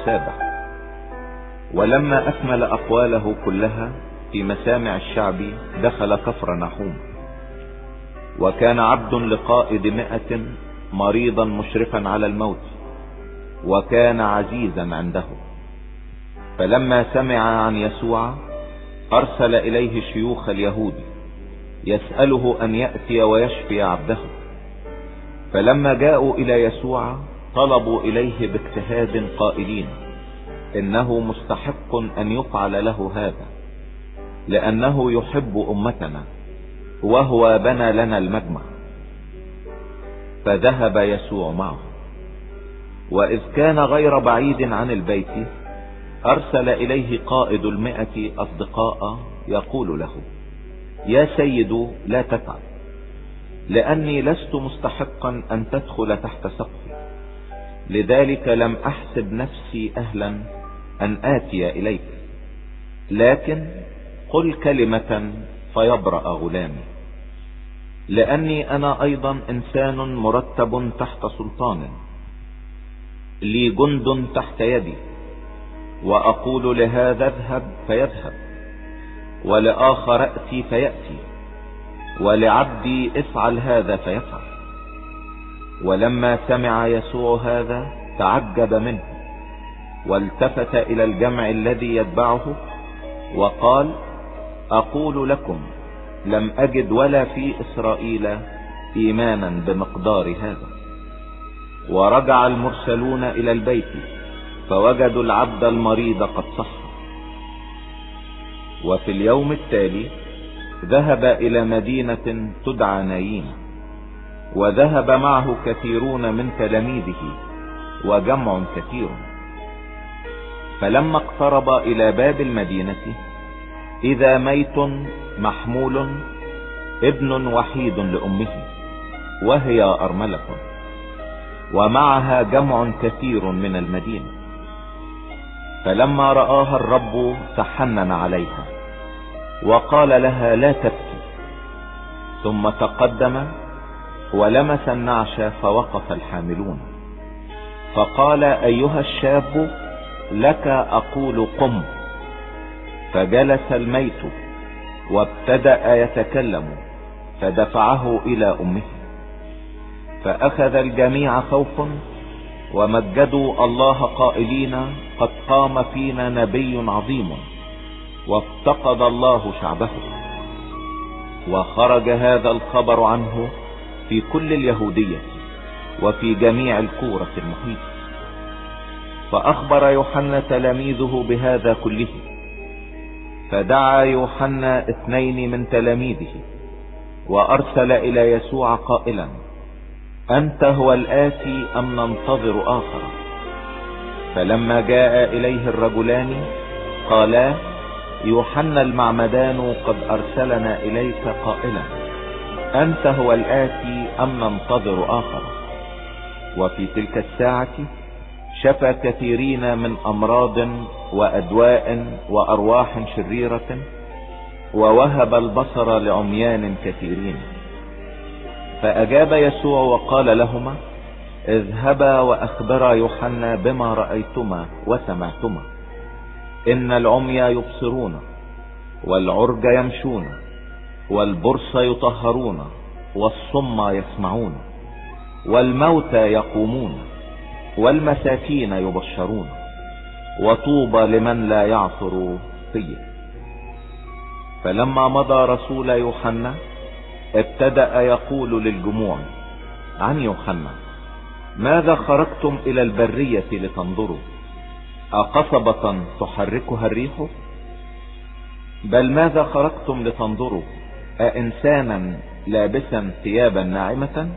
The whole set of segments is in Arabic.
السابع. ولما أكمل أقواله كلها في مسامع الشعب دخل كفر نحوم. وكان عبد لقائد 100 مريضا مشرفا على الموت، وكان عزيزا عنده. فلما سمع عن يسوع أرسل إليه شيوخ اليهود يسأله أن يأتي ويشفي عبده. فلما جاءوا إلى يسوع طلبوا إليه باجتهاد قائلين: إنه مستحق أن يفعل له هذا، لأنه يحب أمتنا وهو بنى لنا المجمع. فذهب يسوع معه. وإذ كان غير بعيد عن البيت أرسل إليه قائد 100 أصدقاء يقول له: يا سيد لا تتعب، لأني لست مستحقا أن تدخل تحت سقفي، لذلك لم أحسب نفسي أهلا أن آتي إليك، لكن قل كلمة فيبرأ غلامي. لأني أنا أيضا إنسان مرتب تحت سلطان، لي جند تحت يدي، وأقول لهذا اذهب فيذهب، ولآخر أتي فيأتي، ولعبدي افعل هذا فيفعل. ولما سمع يسوع هذا تعجب منه، والتفت إلى الجمع الذي يتبعه وقال: أقول لكم لم أجد ولا في إسرائيل إيمانا بمقدار هذا. ورجع المرسلون إلى البيت فوجدوا العبد المريض قد صح. وفي اليوم التالي ذهب إلى مدينة تدعى نايين، وذهب معه كثيرون من تلاميذه وجمع كثير. فلما اقترب إلى باب المدينة إذا ميت محمول، ابن وحيد لأمه، وهي أرملة، ومعها جمع كثير من المدينة. فلما رآها الرب تحنن عليها وقال لها: لا تبكي. ثم تقدم ولمس النعش فوقف الحاملون، فقال: أيها الشاب لك أقول قم. فجلس الميت وابتدأ يتكلم، فدفعه إلى أمه. فأخذ الجميع خوف ومجدوا الله قائلين: قد قام فينا نبي عظيم، وافتقد الله شعبه. وخرج هذا الخبر عنه في كل اليهودية وفي جميع الكورة المحيطة. فأخبر يوحنا تلاميذه بهذا كله. فدعا يوحنا 2 من تلاميذه وأرسل إلى يسوع قائلا: أنت هو الآتي أم ننتظر آخر؟ فلما جاء إليه الرجلان قالا: يوحنا المعمدان قد أرسلنا إليك قائلا: أنت هو الآتي أم ننتظر آخر؟ وفي تلك الساعة شفى كثيرين من أمراض وأدواء وأرواح شريرة، ووهب البصر لعميان كثيرين. فأجاب يسوع وقال لهما: اذهبا وأخبرا يوحنا بما رأيتما وسمعتما: إن العمي يبصرون، والعرج يمشون، والبرص يطهرون، والصم يسمعون، والموتى يقومون، والمساكين يبشرون، وطوبى لمن لا يعثر فيه. فلما مضى رسول يوحنا ابتدأ يقول للجموع عن يوحنا: ماذا خرجتم إلى البرية لتنظروا؟ أقصبة تحركها الريح؟ بل ماذا خرجتم لتنظروا؟ أإنسانا لابسا ثيابا ناعمة؟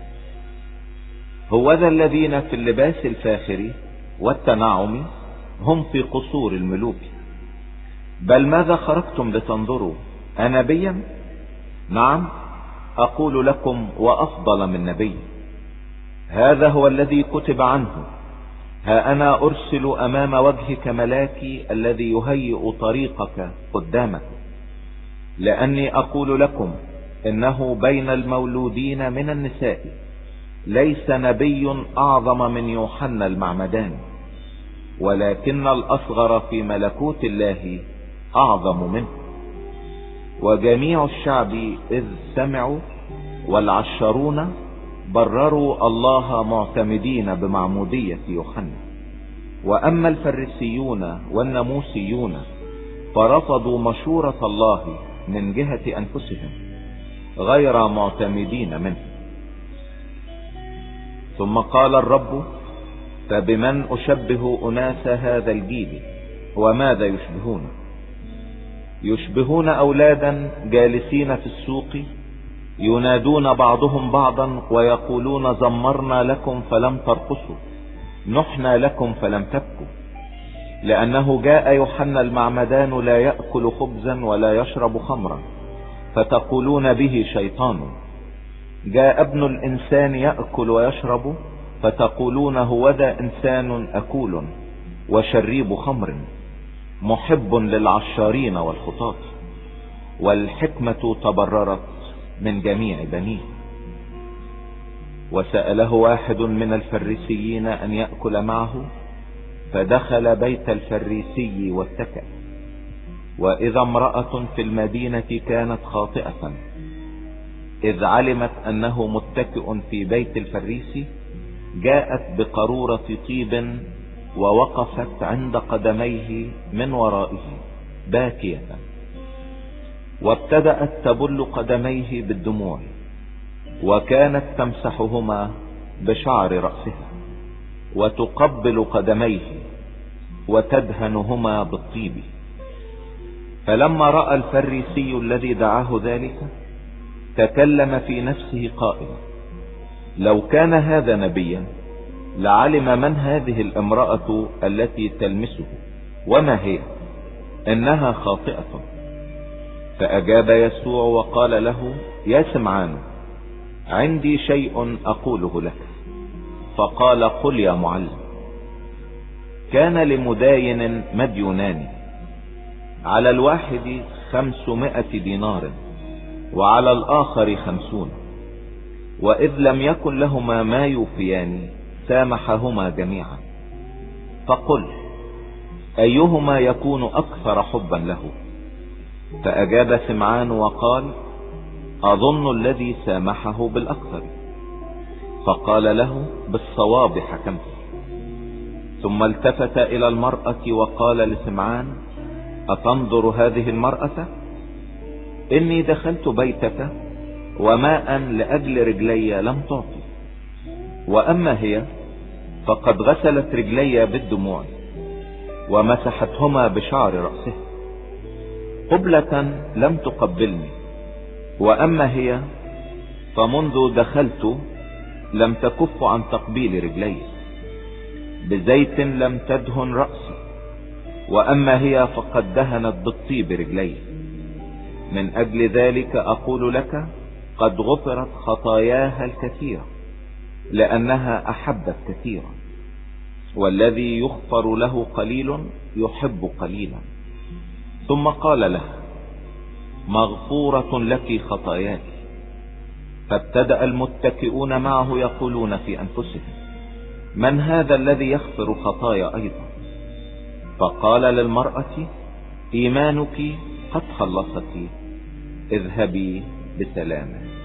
هوذا الذين في اللباس الفاخر والتنعم هم في قصور الملوك. بل ماذا خرجتم لتنظروا؟ أنبيا؟ نعم أقول لكم وأفضل من نبي. هذا هو الذي كتب عنه: ها أنا أرسل أمام وجهك ملاكي الذي يهيئ طريقك قدامك. لأني أقول لكم إنه بين المولودين من النساء ليس نبي أعظم من يوحنا المعمدان. ولكن الأصغر في ملكوت الله أعظم منه. وجميع الشعب إذ سمعوا والعشرون برروا الله معتمدين بمعمودية يوحنا. وأما الفريسيون والناموسيون فرفضوا مشورة الله من جهة أنفسهم غير معتمدين منه. ثم قال الرب: فبمن أشبه أناس هذا الجيل وماذا يشبهون؟ يشبهون أولادا جالسين في السوق ينادون بعضهم بعضا ويقولون زمرنا لكم فلم ترقصوا، نحنا لكم فلم تبكوا. لأنه جاء يوحنا المعمدان لا يأكل خبزا ولا يشرب خمرا فتقولون به شيطان. جاء ابن الإنسان يأكل ويشرب فتقولون هوذا إنسان أكول وشريب خمر محب للعشارين والخطاة. والحكمة تبررت من جميع بنيه. وسأله واحد من الفريسيين أن يأكل معه فدخل بيت الفريسي واتكأ. وإذا امرأة في المدينة كانت خاطئة إذ علمت أنه متكئ في بيت الفريسي جاءت بقارورة طيب ووقفت عند قدميه من ورائه باكية، وابتدأت تبل قدميه بالدموع، وكانت تمسحهما بشعر رأسها وتقبل قدميه وتدهنهما بالطيب. فلما رأى الفريسي الذي دعاه ذلك تكلم في نفسه قائلا: لو كان هذا نبيا لعلم من هذه الامرأة التي تلمسه وما هي، إنها خاطئة. فأجاب يسوع وقال له: يا سمعان، عندي شيء أقوله لك. فقال: قل يا معلم. كان لمداين مديونان، على الواحد 500 دينار وعلى الآخر 50. وإذ لم يكن لهما ما يوفيان سامحهما جميعا. فقل: أيهما يكون أكثر حبا له؟ فأجاب سمعان وقال: أظن الذي سامحه بالأكثر. فقال له: بالصواب حكمت. ثم التفت إلى المرأة وقال لسمعان: أتنظر هذه المرأة؟ إني دخلت بيتك وماء لأجل رجلي لم تعطي، وأما هي فقد غسلت رجلي بالدموع ومسحتهما بشعر رأسها. قبلة لم تقبلني، وأما هي فمنذ دخلت لم تكف عن تقبيل رجلي. بزيت لم تدهن رأسي، وأما هي فقد دهنت بالطيب رجلي. من أجل ذلك أقول لك قد غفرت خطاياها الكثيرة، لأنها أحبت كثيرا. والذي يغفر له قليل يحب قليلا. ثم قال لها: مغفورة لك خطاياك. فابتدأ المتكئون معه يقولون في أنفسهم: من هذا الذي يغفر خطايا أيضا؟ فقال للمرأة: إيمانك قد خلصك، اذهبي بسلام.